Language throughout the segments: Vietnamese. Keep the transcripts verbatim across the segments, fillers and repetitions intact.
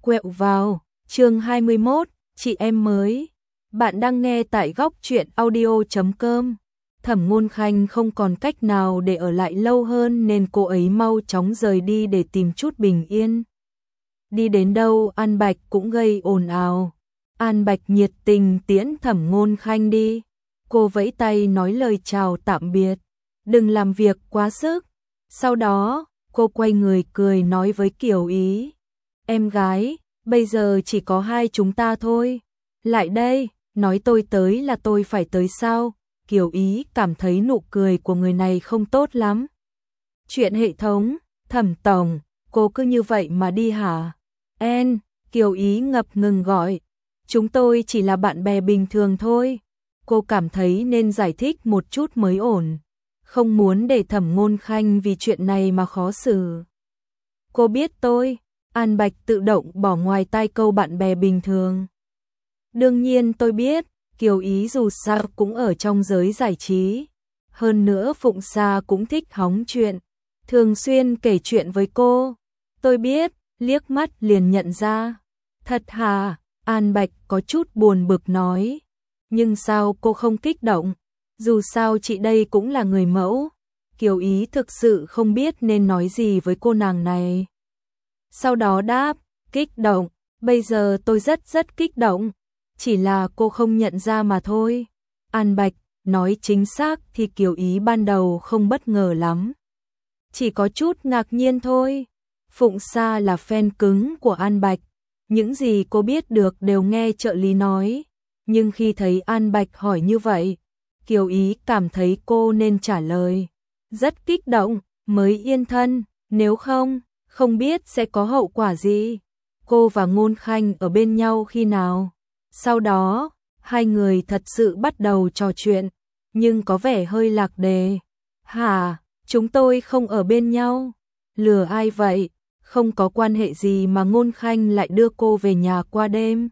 Quẹo vào, chương hai mươi mốt, chị em mới. Bạn đang nghe tại góc truyện audio chấm com. Thẩm Ngôn Khanh không còn cách nào để ở lại lâu hơn nên cô ấy mau chóng rời đi để tìm chút bình yên. Đi đến đâu An Bạch cũng gây ồn ào. An Bạch nhiệt tình tiễn Thẩm Ngôn Khanh đi. Cô vẫy tay nói lời chào tạm biệt. Đừng làm việc quá sức. Sau đó, cô quay người cười nói với Kiều Ý. Em gái, bây giờ chỉ có hai chúng ta thôi. Lại đây, nói tôi tới là tôi phải tới sao? Kiều Ý cảm thấy nụ cười của người này không tốt lắm. Chuyện hệ thống, Thẩm tổng, cô cứ như vậy mà đi hả? En, Kiều Ý ngập ngừng gọi. Chúng tôi chỉ là bạn bè bình thường thôi. Cô cảm thấy nên giải thích một chút mới ổn. Không muốn để Thẩm Ngôn Khanh vì chuyện này mà khó xử. Cô biết tôi. An Bạch tự động bỏ ngoài tai câu bạn bè bình thường. Đương nhiên tôi biết, Kiều Ý dù sao cũng ở trong giới giải trí. Hơn nữa Phụng Sa cũng thích hóng chuyện, thường xuyên kể chuyện với cô. Tôi biết, liếc mắt liền nhận ra. Thật hả? An Bạch có chút buồn bực nói. Nhưng sao cô không kích động? Dù sao chị đây cũng là người mẫu. Kiều Ý thực sự không biết nên nói gì với cô nàng này. Sau đó đáp, kích động, bây giờ tôi rất rất kích động, chỉ là cô không nhận ra mà thôi. An Bạch, nói chính xác thì Kiều Ý ban đầu không bất ngờ lắm. Chỉ có chút ngạc nhiên thôi. Phụng Sa là fan cứng của An Bạch, những gì cô biết được đều nghe trợ lý nói. Nhưng khi thấy An Bạch hỏi như vậy, Kiều Ý cảm thấy cô nên trả lời. Rất kích động, mới yên thân, nếu không... Không biết sẽ có hậu quả gì. Cô và Ngôn Khanh ở bên nhau khi nào? Sau đó, hai người thật sự bắt đầu trò chuyện, nhưng có vẻ hơi lạc đề. Hả, chúng tôi không ở bên nhau. Lừa ai vậy? Không có quan hệ gì mà Ngôn Khanh lại đưa cô về nhà qua đêm.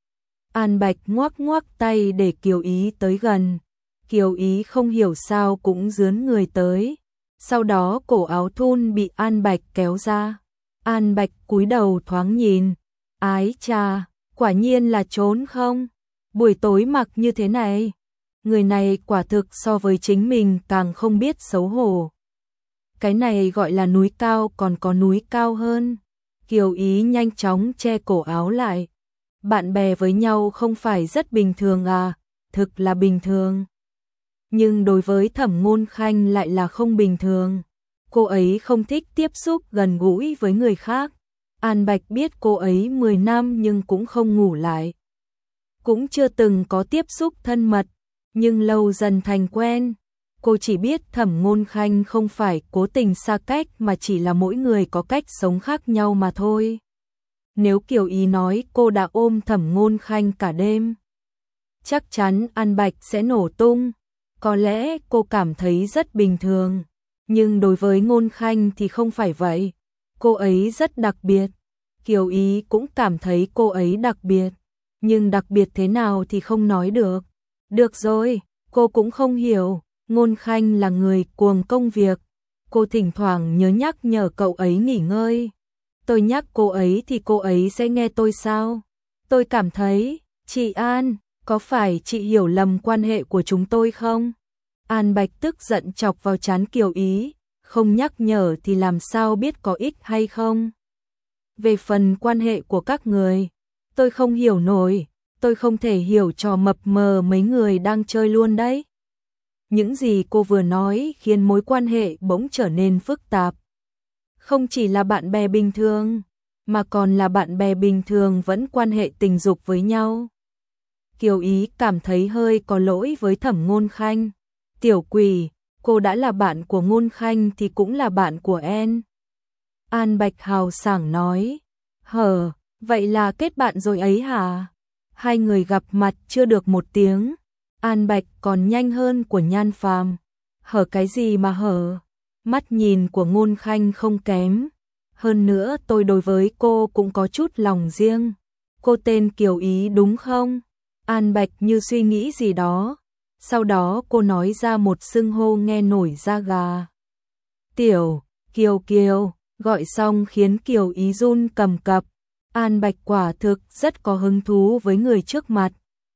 An Bạch ngoắc ngoắc tay để Kiều Ý tới gần. Kiều Ý không hiểu sao cũng rướn người tới. Sau đó cổ áo thun bị An Bạch kéo ra. An Bạch cúi đầu thoáng nhìn. Ái chà, quả nhiên là trốn không? Buổi tối mặc như thế này. Người này quả thực so với chính mình càng không biết xấu hổ. Cái này gọi là núi cao còn có núi cao hơn. Kiều Ý nhanh chóng che cổ áo lại. Bạn bè với nhau không phải rất bình thường à? Thực là bình thường. Nhưng đối với Thẩm Ngôn Khanh lại là không bình thường. Cô ấy không thích tiếp xúc gần gũi với người khác. An Bạch biết cô ấy mười năm nhưng cũng không ngủ lại. Cũng chưa từng có tiếp xúc thân mật, nhưng lâu dần thành quen. Cô chỉ biết Thẩm Ngôn Khanh không phải cố tình xa cách mà chỉ là mỗi người có cách sống khác nhau mà thôi. Nếu Kiều Ý nói cô đã ôm Thẩm Ngôn Khanh cả đêm, chắc chắn An Bạch sẽ nổ tung. Có lẽ cô cảm thấy rất bình thường, nhưng đối với Ngôn Khanh thì không phải vậy. Cô ấy rất đặc biệt. Kiều Ý cũng cảm thấy cô ấy đặc biệt, nhưng đặc biệt thế nào thì không nói được. Được rồi, cô cũng không hiểu. Ngôn Khanh là người cuồng công việc. Cô thỉnh thoảng nhớ nhắc nhở cậu ấy nghỉ ngơi. Tôi nhắc cô ấy thì cô ấy sẽ nghe tôi sao? Tôi cảm thấy, chị An, có phải chị hiểu lầm quan hệ của chúng tôi không? An Bạch tức giận chọc vào trán Kiều Ý, không nhắc nhở thì làm sao biết có ích hay không? Về phần quan hệ của các người, tôi không hiểu nổi, tôi không thể hiểu trò mập mờ mấy người đang chơi luôn đấy. Những gì cô vừa nói khiến mối quan hệ bỗng trở nên phức tạp. Không chỉ là bạn bè bình thường, mà còn là bạn bè bình thường vẫn quan hệ tình dục với nhau. Kiều Ý cảm thấy hơi có lỗi với Thẩm Ngôn Khanh. Tiểu quỷ, cô đã là bạn của Ngôn Khanh thì cũng là bạn của En. An Bạch hào sảng nói. Hờ, vậy là kết bạn rồi ấy hả? Hai người gặp mặt chưa được một tiếng. An Bạch còn nhanh hơn của Nhan Phàm. Hở cái gì mà hở? Mắt nhìn của Ngôn Khanh không kém. Hơn nữa tôi đối với cô cũng có chút lòng riêng. Cô tên Kiều Ý đúng không? An Bạch như suy nghĩ gì đó. Sau đó cô nói ra một xưng hô nghe nổi da gà. Tiểu, Kiều Kiều, gọi xong khiến Kiều Ý run cầm cập. An Bạch quả thực rất có hứng thú với người trước mặt.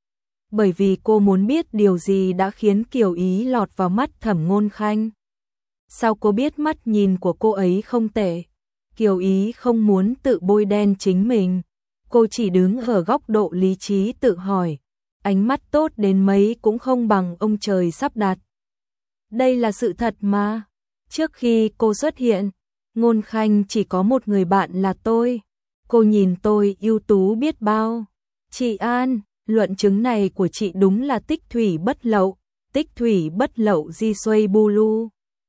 Bởi vì cô muốn biết điều gì đã khiến Kiều Ý lọt vào mắt Thẩm Ngôn Khanh. Sao cô biết mắt nhìn của cô ấy không tệ? Kiều Ý không muốn tự bôi đen chính mình. Cô chỉ đứng ở góc độ lý trí tự hỏi. Ánh mắt tốt đến mấy cũng không bằng ông trời sắp đặt. Đây là sự thật mà. Trước khi cô xuất hiện, Ngôn Khanh chỉ có một người bạn là tôi. Cô nhìn tôi ưu tú biết bao. Chị An, luận chứng này của chị đúng là tích thủy bất lậu, tích thủy bất lậu di xuây bu lu.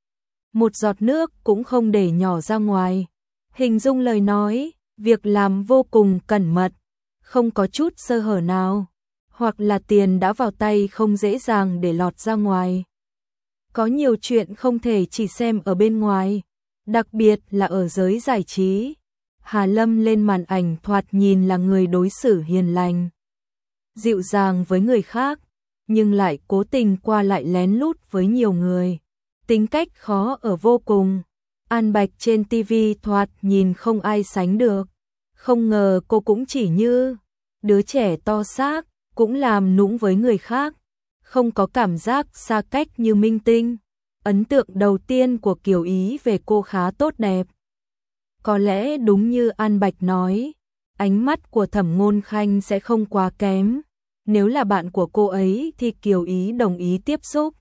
Một giọt nước cũng không để nhỏ ra ngoài. Hình dung lời nói, việc làm vô cùng cẩn mật, không có chút sơ hở nào. Hoặc là tiền đã vào tay không dễ dàng để lọt ra ngoài. Có nhiều chuyện không thể chỉ xem ở bên ngoài, đặc biệt là ở giới giải trí. Hà Lâm lên màn ảnh thoạt nhìn là người đối xử hiền lành, dịu dàng với người khác, nhưng lại cố tình qua lại lén lút với nhiều người. Tính cách khó ở vô cùng. An Bạch trên ti vi thoạt nhìn không ai sánh được. Không ngờ cô cũng chỉ như đứa trẻ to xác, cũng làm nũng với người khác. Không có cảm giác xa cách như minh tinh. Ấn tượng đầu tiên của Kiều Ý về cô khá tốt đẹp. Có lẽ đúng như An Bạch nói, ánh mắt của Thẩm Ngôn Khanh sẽ không quá kém. Nếu là bạn của cô ấy thì Kiều Ý đồng ý tiếp xúc.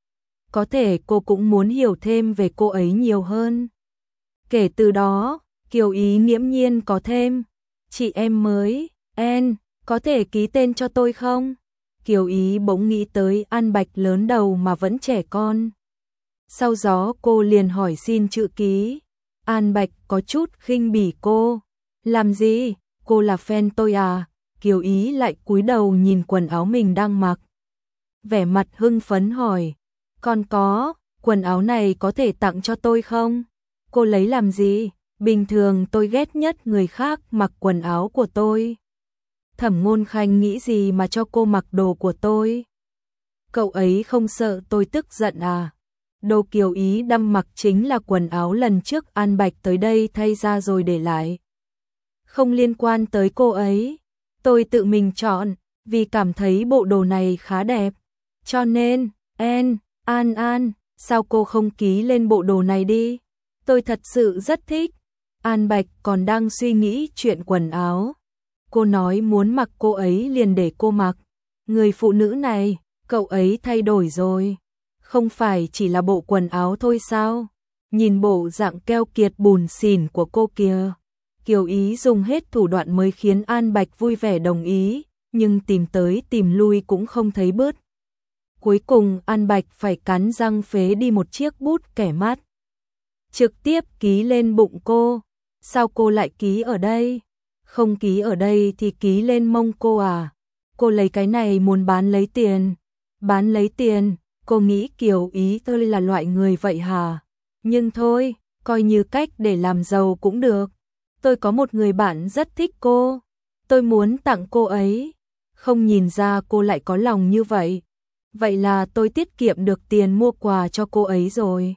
Có thể cô cũng muốn hiểu thêm về cô ấy nhiều hơn. Kể từ đó, Kiều Ý nghiễm nhiên có thêm. Chị em mới, En, có thể ký tên cho tôi không? Kiều Ý bỗng nghĩ tới An Bạch lớn đầu mà vẫn trẻ con. Sau đó cô liền hỏi xin chữ ký. An Bạch có chút khinh bỉ cô. Làm gì? Cô là fan tôi à? Kiều Ý lại cúi đầu nhìn quần áo mình đang mặc. Vẻ mặt hưng phấn hỏi. Còn có, quần áo này có thể tặng cho tôi không? Cô lấy làm gì? Bình thường tôi ghét nhất người khác mặc quần áo của tôi. Thẩm Ngôn Khanh nghĩ gì mà cho cô mặc đồ của tôi? Cậu ấy không sợ tôi tức giận à? Đồ Kiều Ý đâm mặc chính là quần áo lần trước An Bạch tới đây thay ra rồi để lại. Không liên quan tới cô ấy. Tôi tự mình chọn, vì cảm thấy bộ đồ này khá đẹp. Cho nên, En, An An, sao cô không ký lên bộ đồ này đi? Tôi thật sự rất thích. An Bạch còn đang suy nghĩ chuyện quần áo. Cô nói muốn mặc cô ấy liền để cô mặc. Người phụ nữ này, cậu ấy thay đổi rồi. Không phải chỉ là bộ quần áo thôi sao? Nhìn bộ dạng keo kiệt bùn xỉn của cô kìa. Kiều Ý dùng hết thủ đoạn mới khiến An Bạch vui vẻ đồng ý, nhưng tìm tới tìm lui cũng không thấy bớt. Cuối cùng An Bạch phải cắn răng phế đi một chiếc bút kẻ mắt. Trực tiếp ký lên bụng cô. Sao cô lại ký ở đây? Không ký ở đây thì ký lên mông cô à? Cô lấy cái này muốn bán lấy tiền. Bán lấy tiền, cô nghĩ Kiều Ý tôi là loại người vậy hả? Nhưng thôi, coi như cách để làm giàu cũng được. Tôi có một người bạn rất thích cô. Tôi muốn tặng cô ấy. Không nhìn ra cô lại có lòng như vậy. Vậy là tôi tiết kiệm được tiền mua quà cho cô ấy rồi.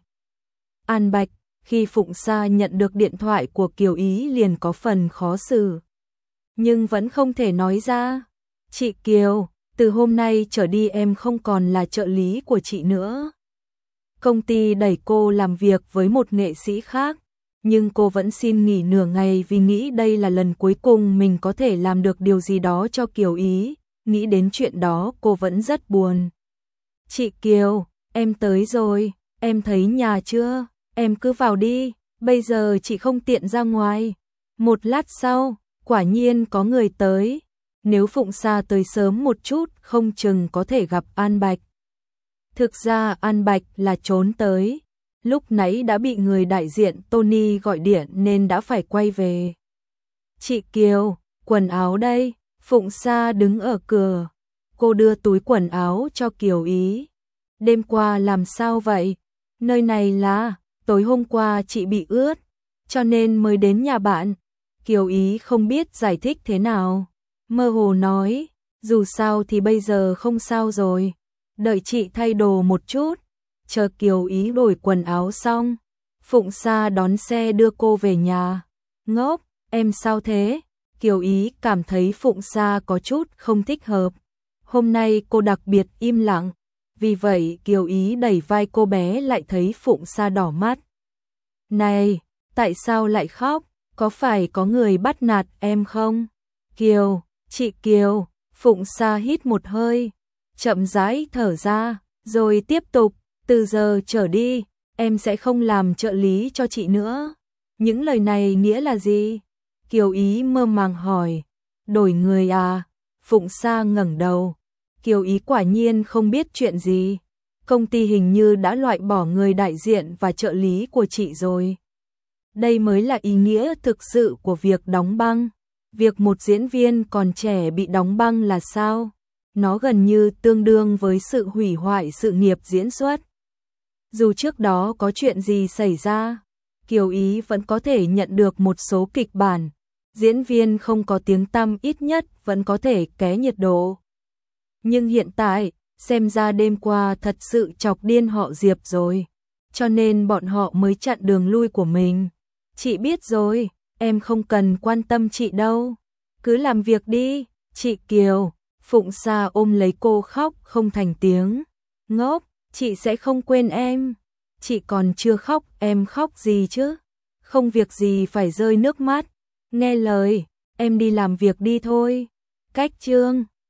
An Bạch, khi Phụng Sa nhận được điện thoại của Kiều Ý liền có phần khó xử. Nhưng vẫn không thể nói ra. Chị Kiều, từ hôm nay trở đi em không còn là trợ lý của chị nữa. Công ty đẩy cô làm việc với một nghệ sĩ khác, nhưng cô vẫn xin nghỉ nửa ngày vì nghĩ đây là lần cuối cùng mình có thể làm được điều gì đó cho Kiều Ý. Nghĩ đến chuyện đó cô vẫn rất buồn. Chị Kiều, em tới rồi, em thấy nhà chưa? Em cứ vào đi, bây giờ chị không tiện ra ngoài. Một lát sau, quả nhiên có người tới. Nếu Phụng Sa tới sớm một chút không chừng có thể gặp An Bạch. Thực ra An Bạch là trốn tới. Lúc nãy đã bị người đại diện Tony gọi điện nên đã phải quay về. Chị Kiều, quần áo đây. Phụng Sa đứng ở cửa. Cô đưa túi quần áo cho Kiều Ý. Đêm qua làm sao vậy? Nơi này là, tối hôm qua chị bị ướt, cho nên mới đến nhà bạn. Kiều Ý không biết giải thích thế nào. Mơ hồ nói, dù sao thì bây giờ không sao rồi. Đợi chị thay đồ một chút. Chờ Kiều Ý đổi quần áo xong, Phụng Sa đón xe đưa cô về nhà. Ngốc, em sao thế? Kiều Ý cảm thấy Phụng Sa có chút không thích hợp. Hôm nay cô đặc biệt im lặng, vì vậy Kiều Ý đẩy vai cô bé lại thấy Phụng Sa đỏ mắt. Này, tại sao lại khóc? Có phải có người bắt nạt em không? Kiều, chị Kiều, Phụng Sa hít một hơi, chậm rãi thở ra, rồi tiếp tục, từ giờ trở đi, em sẽ không làm trợ lý cho chị nữa. Những lời này nghĩa là gì? Kiều Ý mơ màng hỏi. Đổi người à? Phụng Sa ngẩng đầu. Kiều Ý quả nhiên không biết chuyện gì. Công ty hình như đã loại bỏ người đại diện và trợ lý của chị rồi. Đây mới là ý nghĩa thực sự của việc đóng băng. Việc một diễn viên còn trẻ bị đóng băng là sao? Nó gần như tương đương với sự hủy hoại sự nghiệp diễn xuất. Dù trước đó có chuyện gì xảy ra, Kiều Ý vẫn có thể nhận được một số kịch bản. Diễn viên không có tiếng tăm ít nhất vẫn có thể ké nhiệt độ. Nhưng hiện tại, xem ra đêm qua thật sự chọc điên họ Diệp rồi. Cho nên bọn họ mới chặn đường lui của mình. Chị biết rồi, em không cần quan tâm chị đâu. Cứ làm việc đi, chị Kiều. Phụng Sa ôm lấy cô khóc không thành tiếng. Ngốc, chị sẽ không quên em. Chị còn chưa khóc, em khóc gì chứ? Không việc gì phải rơi nước mắt. Nghe lời, em đi làm việc đi thôi. Cách chương